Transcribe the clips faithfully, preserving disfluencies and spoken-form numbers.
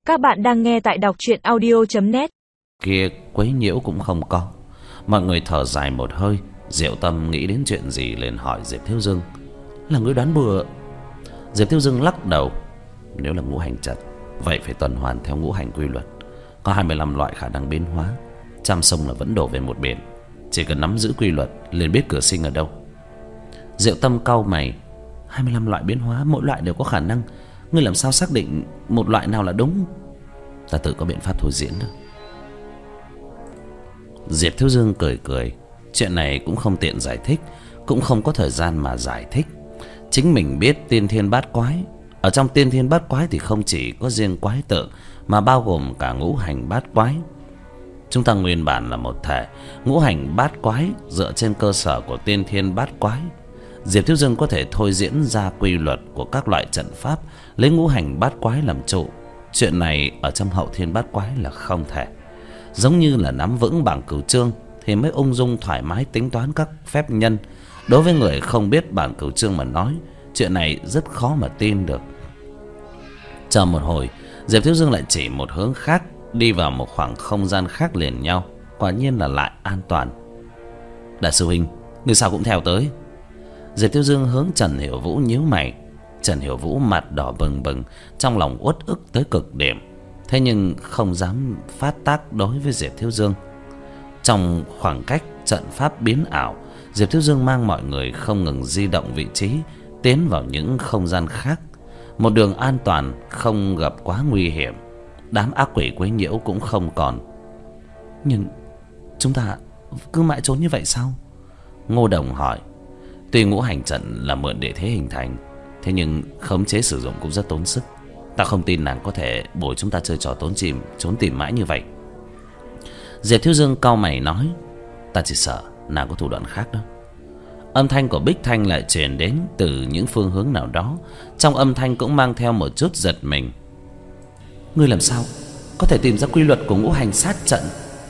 Các bạn đang nghe tại đọc truyện audio chấm net. Kia quấy nhiễu cũng không có. Mọi người thở dài một hơi. Diệu Tâm nghĩ đến chuyện gì liền hỏi Diệp Thiếu Dương: là người đoán bừa? Diệp Thiếu Dương lắc đầu: nếu là ngũ hành trận, vậy phải tuần hoàn theo ngũ hành quy luật. Có hai mươi lăm loại khả năng biến hóa. Trăm sông là vẫn đổ về một biển. Chỉ cần nắm giữ quy luật liền biết cửa sinh ở đâu. Diệu Tâm cau mày: hai mươi lăm loại biến hóa, mỗi loại đều có khả năng. Ngươi làm sao xác định một loại nào là đúng? Ta tự có biện pháp thôi diễn đó. Diệp Thiếu Dương cười cười. Chuyện này cũng không tiện giải thích, cũng không có thời gian mà giải thích. Chính mình biết tiên thiên bát quái. Ở trong tiên thiên bát quái thì không chỉ có riêng quái tượng, mà bao gồm cả ngũ hành bát quái. Chúng ta nguyên bản là một thể. Ngũ hành bát quái dựa trên cơ sở của tiên thiên bát quái. Diệp Thiếu Dương có thể thôi diễn ra quy luật của các loại trận pháp, lấy ngũ hành bát quái làm trụ. Chuyện này ở trong hậu thiên bát quái là không thể. Giống như là nắm vững bảng cửu chương thì mới ung dung thoải mái tính toán các phép nhân. Đối với người không biết bảng cửu chương mà nói, chuyện này rất khó mà tin được. Chờ một hồi, Diệp Thiếu Dương lại chỉ một hướng khác, đi vào một khoảng không gian khác liền nhau. Quả nhiên là lại an toàn. Đại sư huynh, người sao cũng theo tới? Diệp Thiếu Dương hướng Trần Hiểu Vũ nhíu mày. Trần Hiểu Vũ mặt đỏ bừng bừng, trong lòng uất ức tới cực điểm. Thế nhưng không dám phát tác đối với Diệp Thiếu Dương. Trong khoảng cách trận pháp biến ảo, Diệp Thiếu Dương mang mọi người không ngừng di động vị trí, tiến vào những không gian khác. Một đường an toàn, không gặp quá nguy hiểm. Đám ác quỷ quấy nhiễu cũng không còn. Nhưng chúng ta cứ mãi trốn như vậy sao? Ngô Đồng hỏi. Tuy ngũ hành trận là mượn địa thế hình thành, thế nhưng khống chế sử dụng cũng rất tốn sức. Ta không tin nàng có thể bồi chúng ta chơi trò trốn chìm, trốn tìm mãi như vậy. Diệp Thiếu Dương cau mày nói: ta chỉ sợ nàng có thủ đoạn khác đó. Âm thanh của Bích Thanh lại truyền đến từ những phương hướng nào đó. Trong âm thanh cũng mang theo một chút giật mình. Ngươi làm sao có thể tìm ra quy luật của ngũ hành sát trận?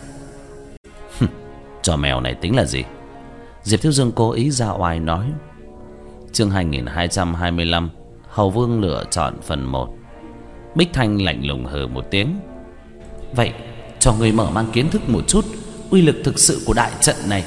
Trò mèo này tính là gì? Diệp Thiếu Dương cố ý ra oai nói. Chương hai nghìn hai trăm hai mươi lăm, Hầu Vương lựa chọn phần một. Bích Thanh lạnh lùng hừ một tiếng. Vậy cho người mở mang kiến thức một chút uy lực thực sự của đại trận này.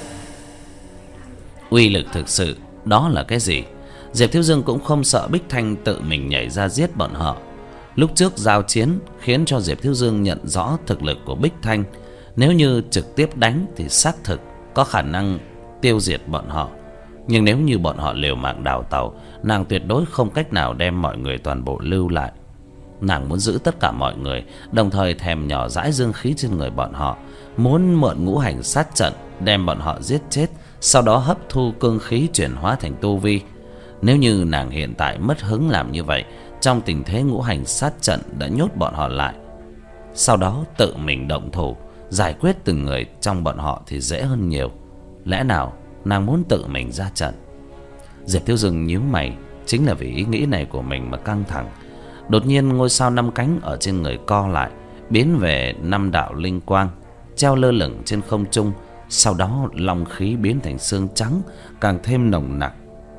Uy lực thực sự đó là cái gì? Diệp Thiếu Dương cũng không sợ Bích Thanh tự mình nhảy ra giết bọn họ. Lúc trước giao chiến khiến cho Diệp Thiếu Dương nhận rõ thực lực của Bích Thanh. Nếu như trực tiếp đánh thì xác thực có khả năng tiêu diệt bọn họ. Nhưng nếu như bọn họ liều mạng đào tàu, nàng tuyệt đối không cách nào đem mọi người toàn bộ lưu lại. Nàng muốn giữ tất cả mọi người, đồng thời thèm nhỏ dãi dương khí trên người bọn họ, muốn mượn ngũ hành sát trận đem bọn họ giết chết, sau đó hấp thu cương khí chuyển hóa thành tu vi. Nếu như nàng hiện tại mất hứng làm như vậy, trong tình thế ngũ hành sát trận đã nhốt bọn họ lại, sau đó tự mình động thủ giải quyết từng người trong bọn họ thì dễ hơn nhiều. Lẽ nào nàng muốn tự mình ra trận? Diệp Thiếu Dương nhíu mày. Chính là vì ý nghĩ này của mình mà căng thẳng. Đột nhiên ngôi sao năm cánh ở trên người co lại, biến về năm đạo linh quang, treo lơ lửng trên không trung. Sau đó long khí biến thành xương trắng, càng thêm nồng nặc,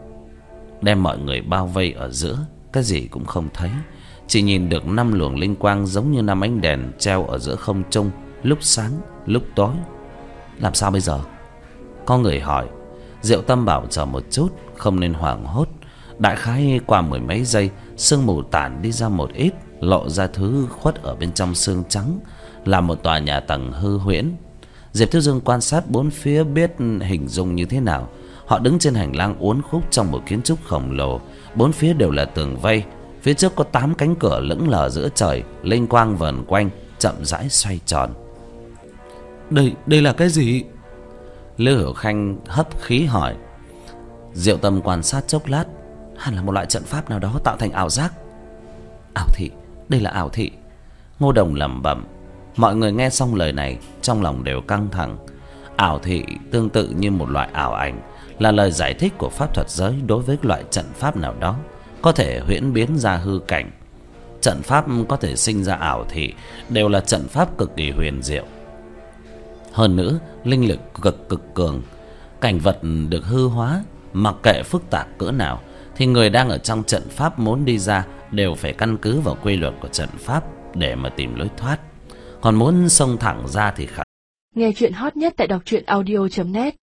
đem mọi người bao vây ở giữa. Cái gì cũng không thấy, chỉ nhìn được năm luồng linh quang giống như năm ánh đèn treo ở giữa không trung, lúc sáng lúc tối. Làm sao bây giờ? Có người hỏi. Diệu Tâm bảo chờ một chút, không nên hoảng hốt. Đại khái qua mười mấy giây, sương mù tản đi ra một ít, lộ ra thứ khuất ở bên trong xương trắng là một tòa nhà tầng hư huyễn. Diệp Thiếu Dương quan sát bốn phía biết hình dung như thế nào. Họ đứng trên hành lang uốn khúc trong một kiến trúc khổng lồ, bốn phía đều là tường vây. Phía trước có tám cánh cửa lững lờ giữa trời, linh quang vờn quanh, chậm rãi xoay tròn. Đây, đây là cái gì? Lưu Hiểu Khanh hấp khí hỏi. Diệu Tâm quan sát chốc lát. Hẳn là một loại trận pháp nào đó tạo thành ảo giác. Ảo thị, đây là ảo thị. Ngô Đồng lẩm bẩm. Mọi người nghe xong lời này trong lòng đều căng thẳng. Ảo thị tương tự như một loại ảo ảnh, là lời giải thích của pháp thuật giới đối với loại trận pháp nào đó có thể huyễn biến ra hư cảnh. Trận pháp có thể sinh ra ảo thị đều là trận pháp cực kỳ huyền diệu. Hơn nữa linh lực cực cực cường. Cảnh vật được hư hóa, mặc kệ phức tạp cỡ nào thì người đang ở trong trận pháp muốn đi ra đều phải căn cứ vào quy luật của trận pháp để mà tìm lối thoát. Còn muốn xông thẳng ra thì khả. Nghe chuyện hot nhất tại đọc truyện audio chấm net.